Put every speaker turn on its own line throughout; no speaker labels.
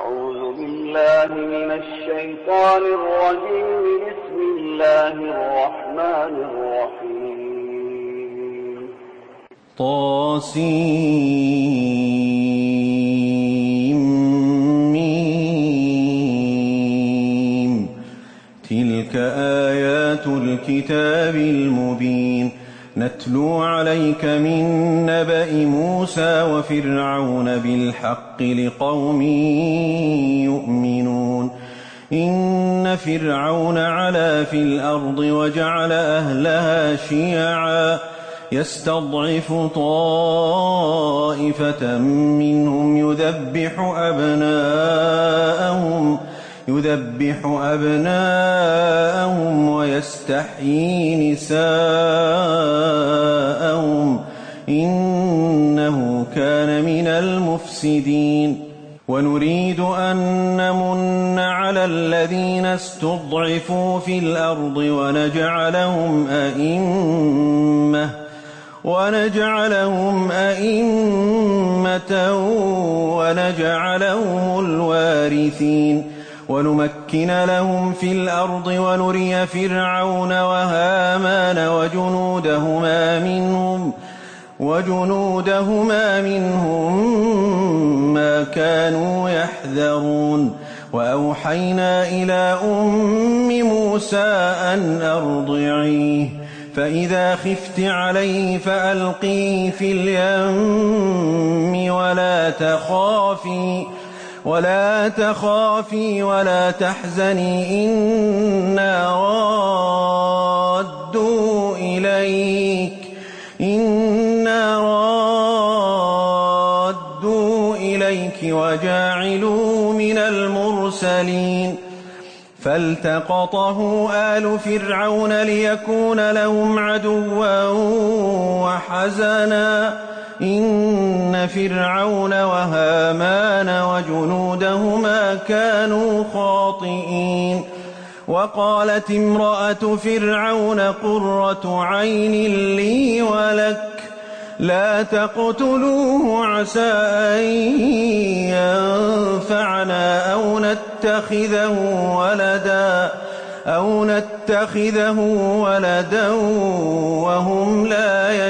أعوذ بالله من الشيطان الرجيم. بسم الله الرحمن الرحيم.
طاسيم. تلك آيات الكتاب المبين. نتلو عليك من نبأ موسى وفرعون بالحق لقوم يؤمنون. إن فرعون علا في الأرض وجعل أهلها شيعا يستضعف طائفة منهم يذبح أبناءهم ويستحيي نساءهم إنه كان من المفسدين. ونريد أن نمن على الذين استضعفوا في الأرض ونجعلهم أئمة ونجعلهم الوارثين ونمكن لهم في الأرض ونري فرعون وهامان وجنودهما منهم ما كانوا يحذرون. وأوحينا إلى أم موسى أن أرضعيه فإذا خفت عليه فألقيه في اليم ولا تخافي ولا تحزني إنا رادوا إليك وجاعلوا من المرسلين. فالتقطه آل فرعون ليكون لهم عدوا وحزنا إن فرعون وهامان وجنودهما كانوا خاطئين. وقالت امرأة فرعون قرة عين لي ولك لا تقتلوه عسى أن ينفعنا أو نتخذه ولدا وهم لا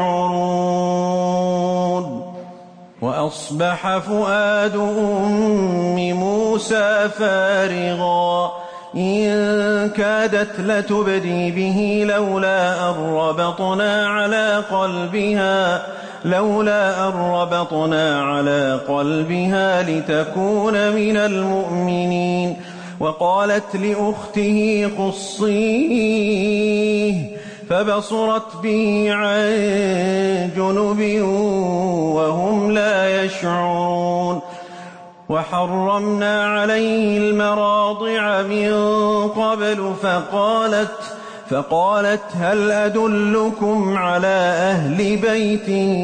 يشعرون. وأصبح فؤاد أم موسى فارغا إن كادت لتبدي به لولا أن ربطنا على قلبها لتكون من المؤمنين. وقالت لأخته قصيه فبصرت به عن جنب وهم لا يشعرون. وحرمنا عليه المراضع من قبل فقالت هل أدلكم على أهل بيت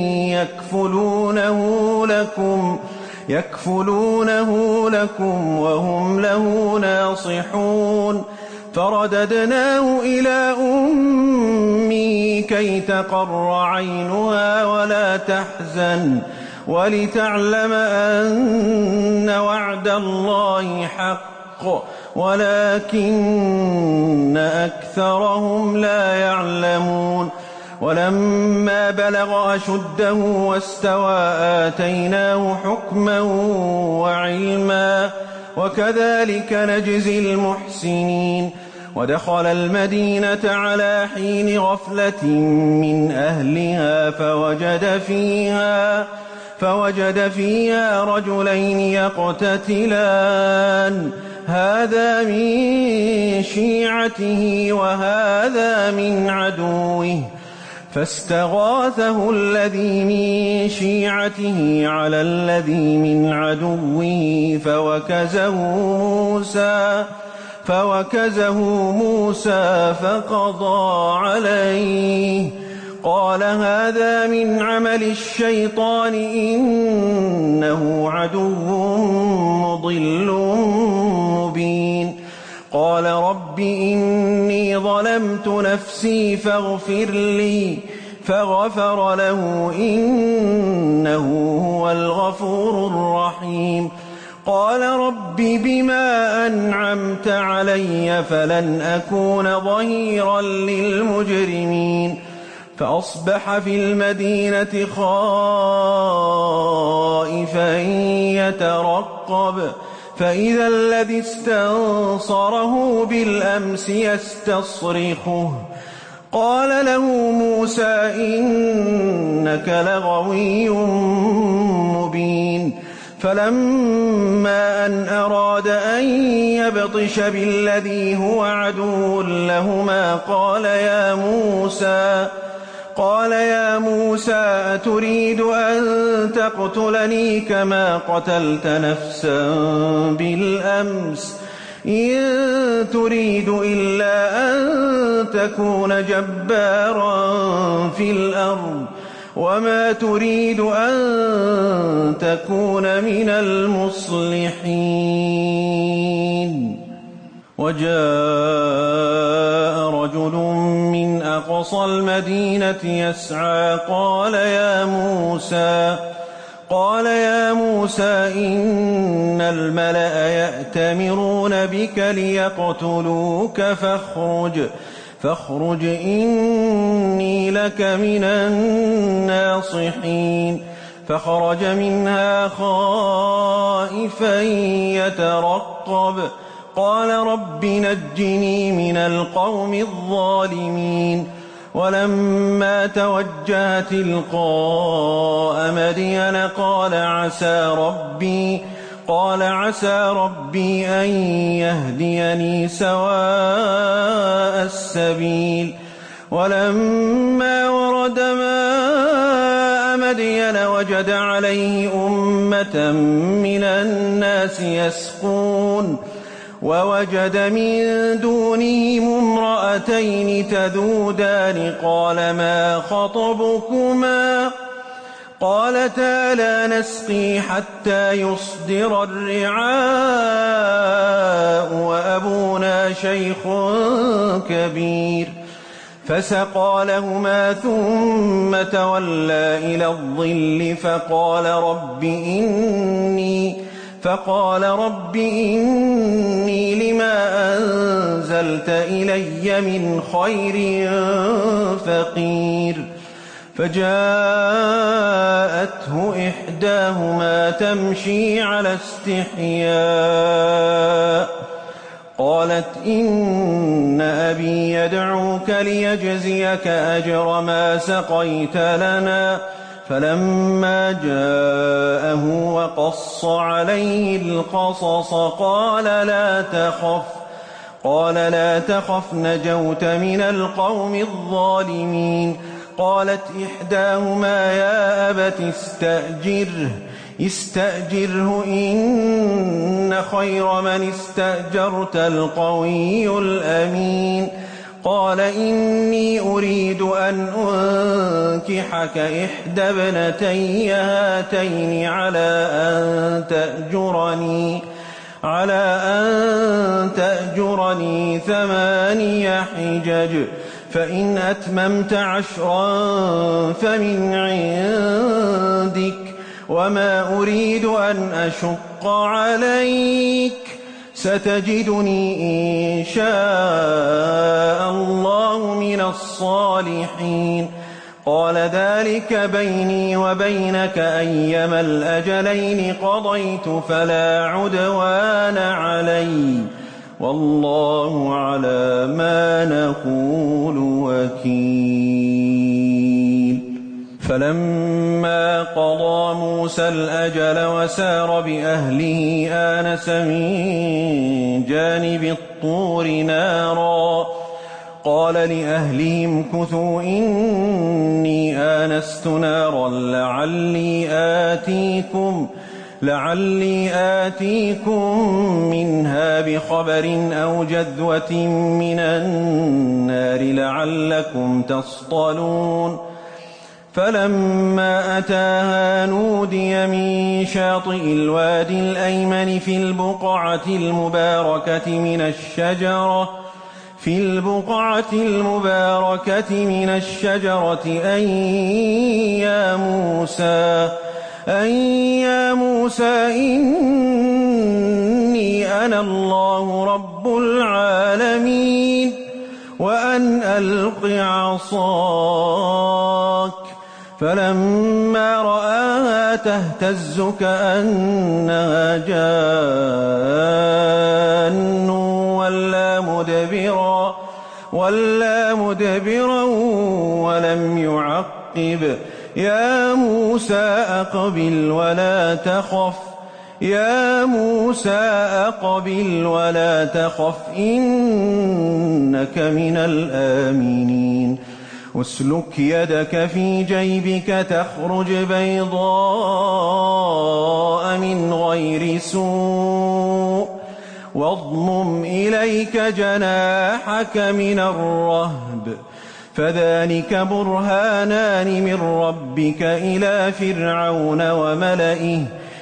يكفلونه لكم وهم له ناصحون. فرددناه إلى أمه كي تقر عينها ولا تحزن ولتعلم أن وعد الله حق ولكن أكثرهم لا يعلمون. ولما بلغ أشده واستوى آتيناه حكما وعلما وكذلك نجزي المحسنين. ودخل المدينة على حين غفلة من أهلها فوجد فيها رجلين يقتتلان هذا من شيعته وهذا من عدوه فاستغاثه الذي من شيعته على الذي من عدوه فوكزه موسى فقضى عليه. قال هذا من عمل الشيطان إنه عدو مضل مبين. قال رب إني ظلمت نفسي فاغفر لي فغفر له إنه هو الغفور الرحيم. قال رب بما أنعمت علي فلن أكون ظهيرا للمجرمين فأصبح في المدينة خائفا يترقب فإذا الذي استنصره بالأمس يستصرخه قال له موسى إنك لغوي مبين فلما أن أراد أن يبطش بالذي هو عدو لهما قال يا موسى أتريد أن تقتلني كما قتلت نفسا بالأمس إن تريد إلا أن تكون جبارا في الأرض وما تريد أن تكون من المصلحين وجاء رجل من أقصى المدينة يسعى قال يا موسى إن الملأ يأتمرون بك ليقتلوك فاخرج إني لك من الناصحين فخرج منها خائفا يترقب قال رب نجني من القوم الظالمين ولما توجه تلقاء مدين قال عسى ربي أن يهديني سواء السبيل ولما ورد ماء مدين وجد عليه أمة من الناس يسقون ووجد من دونهم امرأتين تذودان قال ما خطبكما قالتا لا نسقي حتى يصدر الرعاء وأبونا شيخ كبير فسقى لهما ثم تولى إلى الظل فقال رب إني لما أنزلت إلي من خير فقير فجاءته إحداهما تمشي على استحياء قالت إن أبي يدعوك ليجزيك أجر ما سقيت لنا فلما جاءه وقص عليه القصص قال لا تخف نجوت من القوم الظالمين قالت إحداهما يا أبت استأجره إن خير من استأجرت القوي الأمين قال إني أريد أن أنكحك إحدى ابنتي هاتين على أن تأجرني 8 حجج فإن أتممت 10 فمن عندك وما أريد أن أشق عليك ستجدني إن شاء الله من الصالحين قال ذلك بيني وبينك أيما الأجلين قضيت فلا عدوان علي والله على ما نقول وكيل فلما قضى موسى الأجل وسار بأهله آنس من جانب الطور نارا قال لأهلهم كثوا إني آنست نارا لعلي آتيكم منها بخبر أو جذوة من النار لعلكم تصطلون فلما أتاها نودي من شاطئ الوادي الأيمن في البقعة المباركة من الشجرة أن يا موسى إني أنا الله رب العالمين وأن ألق عصاك. فلما رآها تهتز كأنها جان ولا مدبرا ولم يعقب. يا موسى أقبل ولا تخف إنك من الآمنين. اسلك يدك في جيبك تخرج بيضاء من غير سوء واضمم إليك جناحك من الرهب فذلك برهانان من ربك إلى فرعون وملئه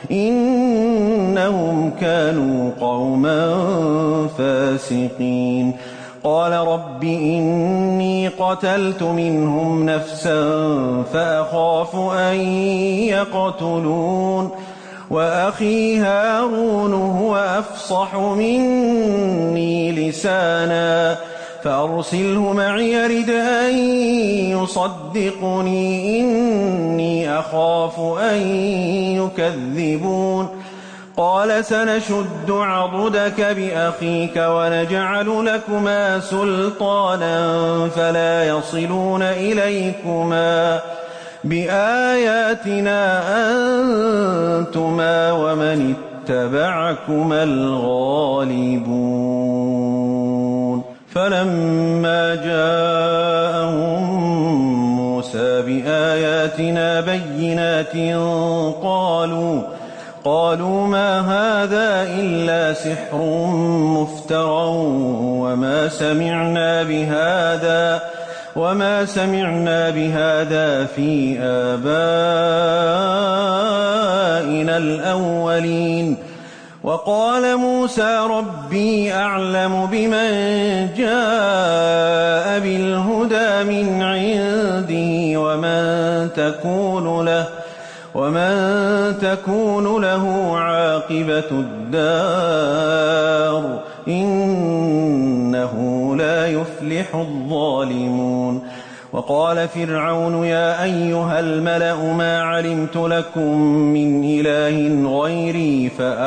إنهم كانوا قوما فاسقين. قال رب إني قتلت منهم نفسا فأخاف أن يقتلون وأخي هارون هو أفصح مني لسانا فأرسله معي يرد أن يصدقني إني أخاف أن يكذبون. قال سنشد عضدك بأخيك ونجعل لكما سلطانا فلا يصلون إليكما بآياتنا أنتما ومن اتبعكما الغالبون. فلما جاءهم موسى بآياتنا بينات قالوا ما هذا إلا سحر مفترى وما سمعنا بهذا في آبائنا الأولين. وقال موسى ربي أعلم بمن جاء بالهدى من عنده ومن تكون له عاقبة الدار إنه لا يفلح الظالمون. وقال فرعون يا أيها الملأ ما علمت لكم من إله غيري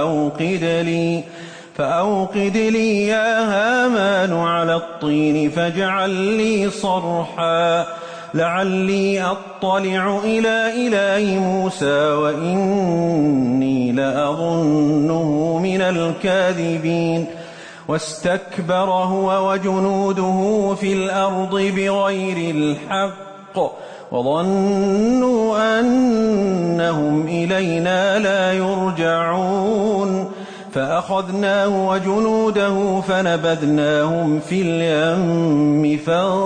فأوقد لي يا هامان على الطين فاجعل لي صرحا لعلي أطلع إلى إله موسى وإني لأظنه من الكاذبين. واستكبر هو وجنوده في الأرض بغير الحق وظنوا أنهم إلينا لا يرجعون. فأخذناه وجنوده فنبذناهم في اليم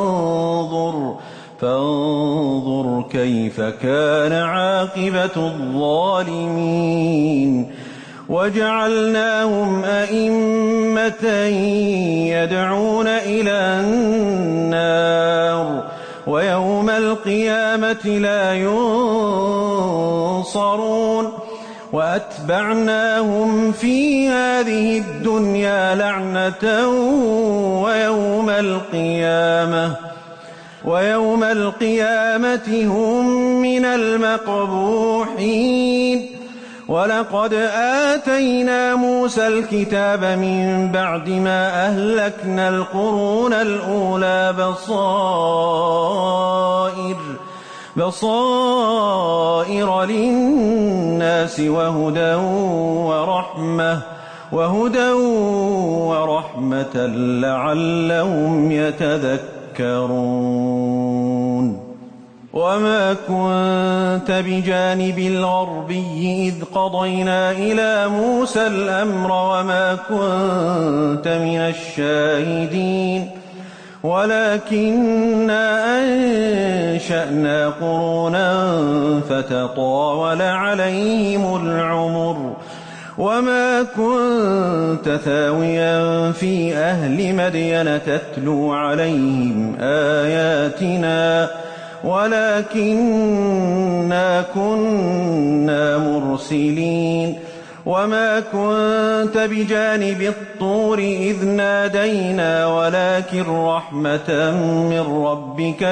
فانظر كيف كان عاقبة الظالمين. وجعلناهم أئمة يدعون إلى النار ويوم القيامة لا ينصرون. وأتبعناهم في هذه الدنيا لعنة ويوم القيامة هم من المقبوحين. ولقد آتينا موسى الكتاب من بعد ما أهلكنا القرون الأولى بصائر للناس وهدى ورحمة لعلهم يتذكرون. وما كنت بجانب الغربي إذ قضينا إلى موسى الأمر وما كنت من الشاهدين ولكننا أنشأنا قرونا فتطاول عليهم العمر وما كنت ثاويا في أهل مدين تتلو عليهم آياتنا ولكننا كنا مرسلين. وما كنت بجانب الطور إذ نادينا ولكن رحمة من ربك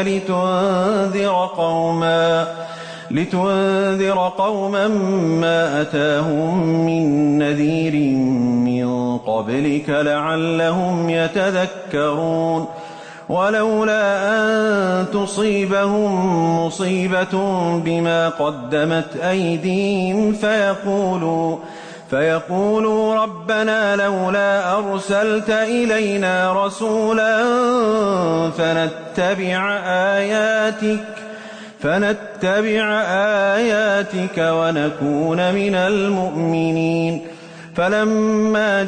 لتنذر قوما ما أتاهم من نذير من قبلك لعلهم يتذكرون ولولا أن تصيبهم مصيبة بما قدمت أيديهم فيقولوا ربنا لولا أرسلت إلينا رسولا فنتبع آياتك ونكون من المؤمنين فلما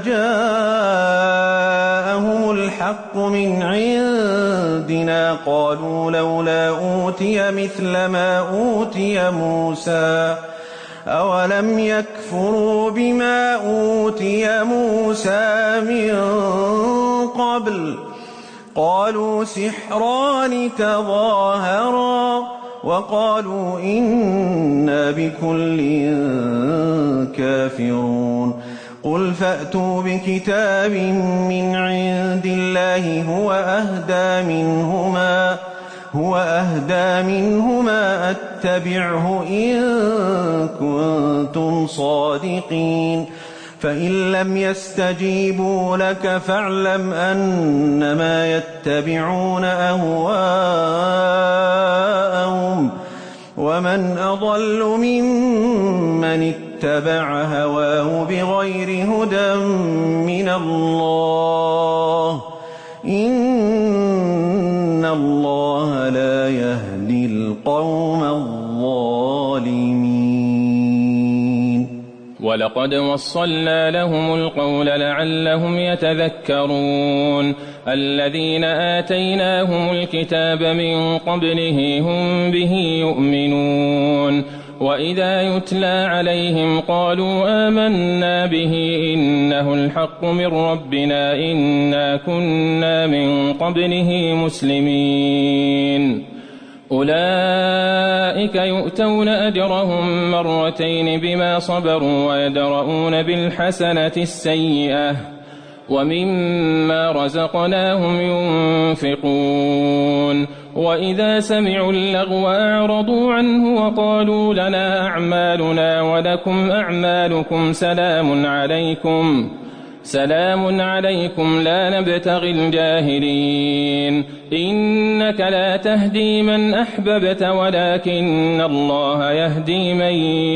جاءهم الحق من عندنا قالوا لولا أوتي مثل ما أوتي موسى أولم يكفروا بما أوتي موسى من قبل قالوا سحران تظاهرا وقالوا إنا بكل كافرون قل فأتوا بكتاب من عند الله هو أهدى منهما أتبعه إن كنتم صادقين فإن لم يستجيبوا لك فاعلم أنما يتبعون أهواءهم ومن أضل ممن اتبع هواه بغير هدى من الله إن الله لا يهدي القوم الظالمين
ولقد وصلنا لهم القول لعلهم يتذكرون الذين آتيناهم الكتاب من قبله هم به يؤمنون وإذا يتلى عليهم قالوا آمنا به إنه الحق من ربنا إنا كنا من قبله مسلمين أولئك يؤتون أجرهم مرتين بما صبروا ويدرؤون بالحسنة السيئة ومما رزقناهم ينفقون وإذا سمعوا اللغو أعرضوا عنه وقالوا لنا أعمالنا ولكم أعمالكم سلام عليكم لا نبتغي الجاهلين إنك لا تهدي من أحببت ولكن الله يهدي من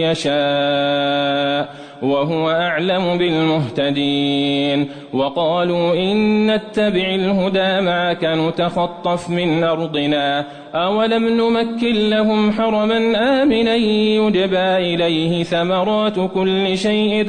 يشاء وهو أعلم بالمهتدين وقالوا إن نتبع الهدى معك نتخطف من أرضنا أولم نمكن لهم حرما آمنا يجبى إليه ثمرات كل شيء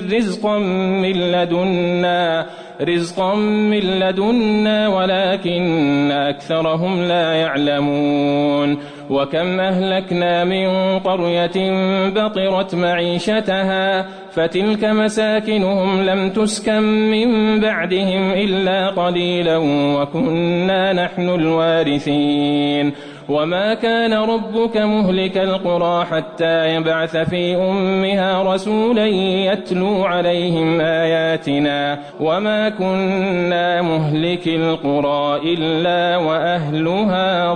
رزقا من لدنا ولكن أكثرهم لا يعلمون وكم أهلكنا من قرية بطرت معيشتها فتلك مساكنهم لم تسكن من بعدهم إلا قليلا وكنا نحن الوارثين وما كان ربك مهلك القرى حتى يبعث في أمها رسولا يتلو عليهم آياتنا وما كنا مهلك القرى إلا وأهلها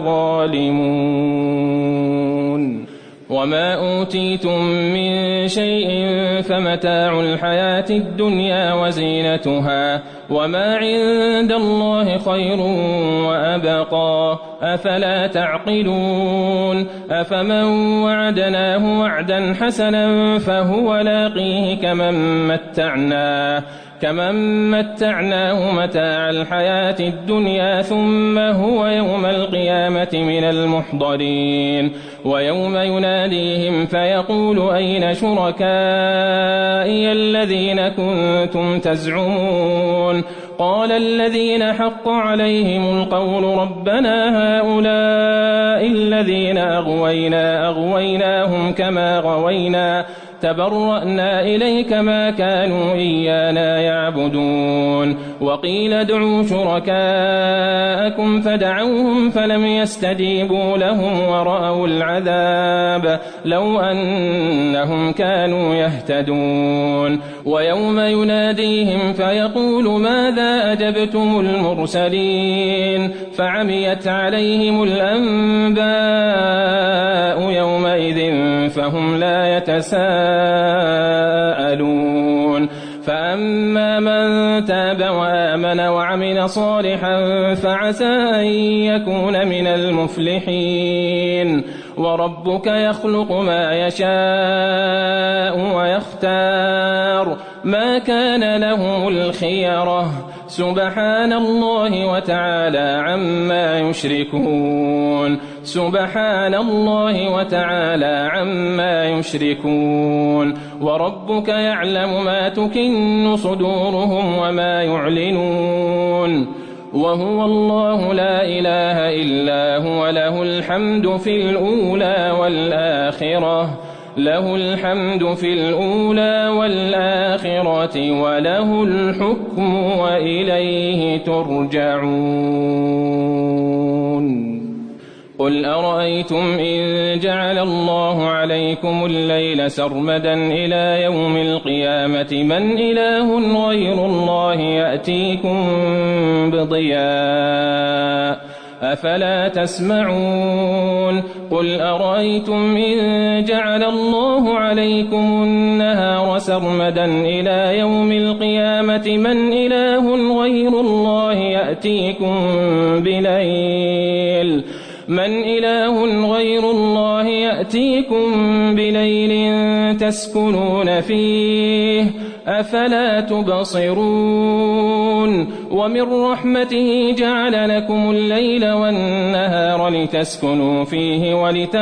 ظالمون وما أوتيتم من شيء فمتاع الحياة الدنيا وزينتها وما عند الله خير وأبقى أفلا تعقلون أفمن وعدناه وعدا حسنا فهو لاقيه كمن متعناه متاع الحياة الدنيا ثم هو يوم القيامة من المحضرين ويوم يناديهم فيقول أين شركائي الذين كنتم تزعمون قال الذين حق عليهم القول ربنا هؤلاء الذين أغويناهم كما غوينا تبرأنا إليك ما كانوا إيانا يعبدون وقيل ادعوا شركاءكم فدعوهم فلم يستجيبوا لهم ورأوا العذاب لو أنهم كانوا يهتدون ويوم يناديهم فيقول ماذا أجبتم المرسلين فعميت عليهم الأنباء يومئذ فهم لا يتساءلون فأما من تاب وآمن وعمل صالحا فعسى أن يكون من المفلحين وربك يخلق ما يشاء ويختار ما كان لهم الخيرة سبحان الله وتعالى عما يشركون سبحان الله وتعالى عما يشركون وربك يعلم ما تكن صدورهم وما يعلنون وهو الله لا إله إلا هو له الحمد في الأولى والآخرة له الحمد في الأولى والآخرة وله الحكم وإليه ترجعون قل أرأيتم إن جعل الله عليكم الليل سرمدا إلى يوم القيامة من إله غير الله يأتيكم بضياء أفلا تسمعون قل أرأيتم إن جعل الله عليكم النهار سرمدا إلى يوم القيامة من إله غير الله يأتيكم بليل من إله غير الله يأتيكم بليل تسكنون فيه أفلا تبصرون ومن رحمته جعل لكم الليل والنهار لتسكنوا فيه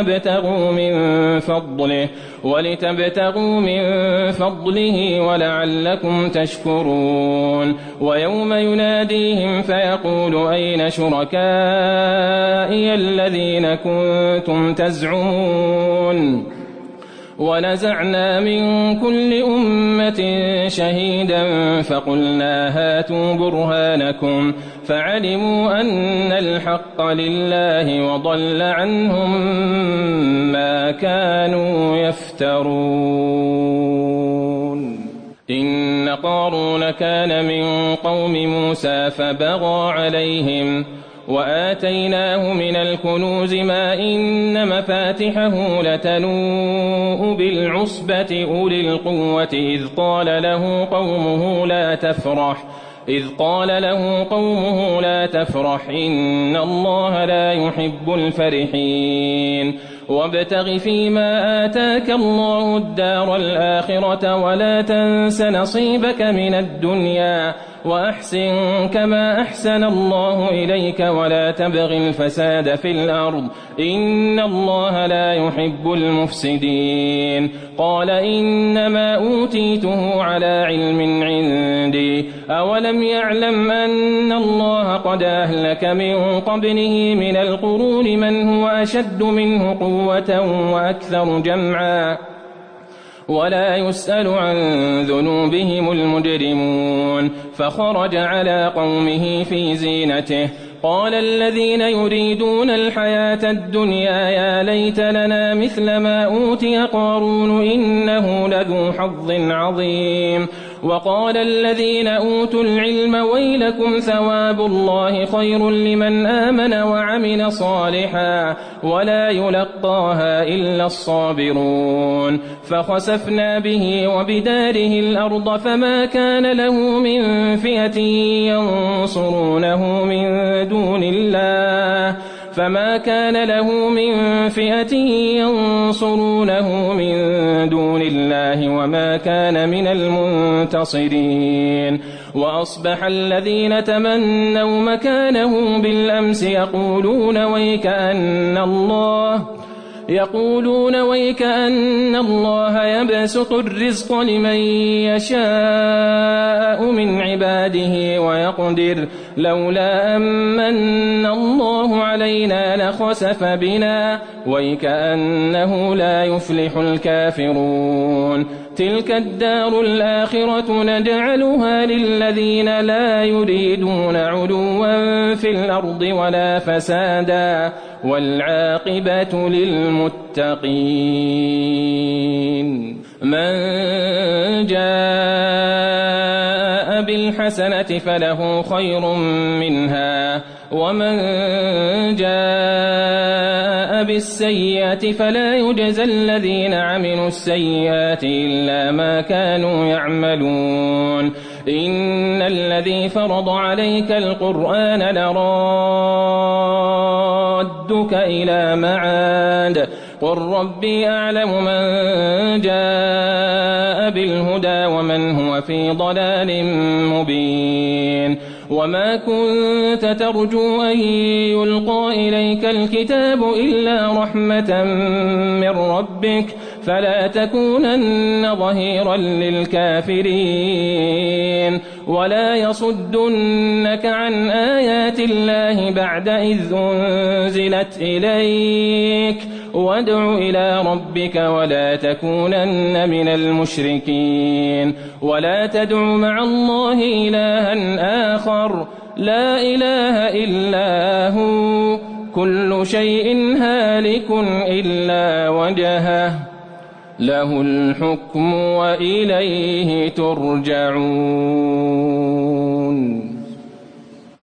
ولتبتغوا من فضله ولعلكم تشكرون ويوم يناديهم فيقول أين شركائي الذين كنتم تزعمون ونزعنا من كل أمة شهيدا فقلنا هاتوا برهانكم فعلموا أن الحق لله وضل عنهم ما كانوا يفترون إن قارون كان من قوم موسى فبغى عليهم وآتيناه من الكنوز ما إن مفاتحه لتنوء بالعصبة أولي القوة إذ قال له قومه لا تفرح إن الله لا يحب الفرحين وابتغ فيما آتاك الله الدار الآخرة ولا تنس نصيبك من الدنيا وأحسن كما أحسن الله إليك ولا تبغ الفساد في الأرض إن الله لا يحب المفسدين قال إنما أوتيته على علم عندي أولم يعلم أن الله قد أهلك من قبله من القرون من هو أشد منه قوة وأكثر جمعا ولا يسأل عن ذنوبهم المجرمون فخرج على قومه في زينته قال الذين يريدون الحياة الدنيا يا ليت لنا مثل ما أوتي قارون إنه لذو حظ عظيم وقال الذين أوتوا العلم ويلكم ثواب الله خير لمن آمن وعمل صالحا ولا يلقاها إلا الصابرون فخسفنا به وبداره الأرض فما كان له من فئة ينصرونه من دون الله وما كان من المنتصرين وأصبح الذين تمنوا مكانه بالأمس يقولون ويكأن الله يبسط الرزق لمن يشاء من عباده ويقدر لولا أمن الله علينا لخسف بنا ويكأنه لا يفلح الكافرون تلك الدار الآخرة نجعلها للذين لا يريدون علوا في الأرض ولا فسادا والعاقبة للمتقين من جاء بالحسنة فله خير منها ومن جاء بالسيئة فلا يجزى الذين عملوا السيئات إلا ما كانوا يعملون إن الذي فرض عليك القرآن لرادك إلى معاد قل ربي أعلم من جاء بالهدى ومن هو في ضلال مبين وما كنت ترجو أن يلقى إليك الكتاب إلا رحمة من ربك فلا تكونن ظهيرا للكافرين ولا يصدنك عن آيات الله بعد إذ أنزلت إليك وادع إلى ربك ولا تكونن من المشركين ولا تدع مع الله إلها آخر لا إله إلا هو كل شيء هالك إلا وجهه له الحكم وإليه ترجعون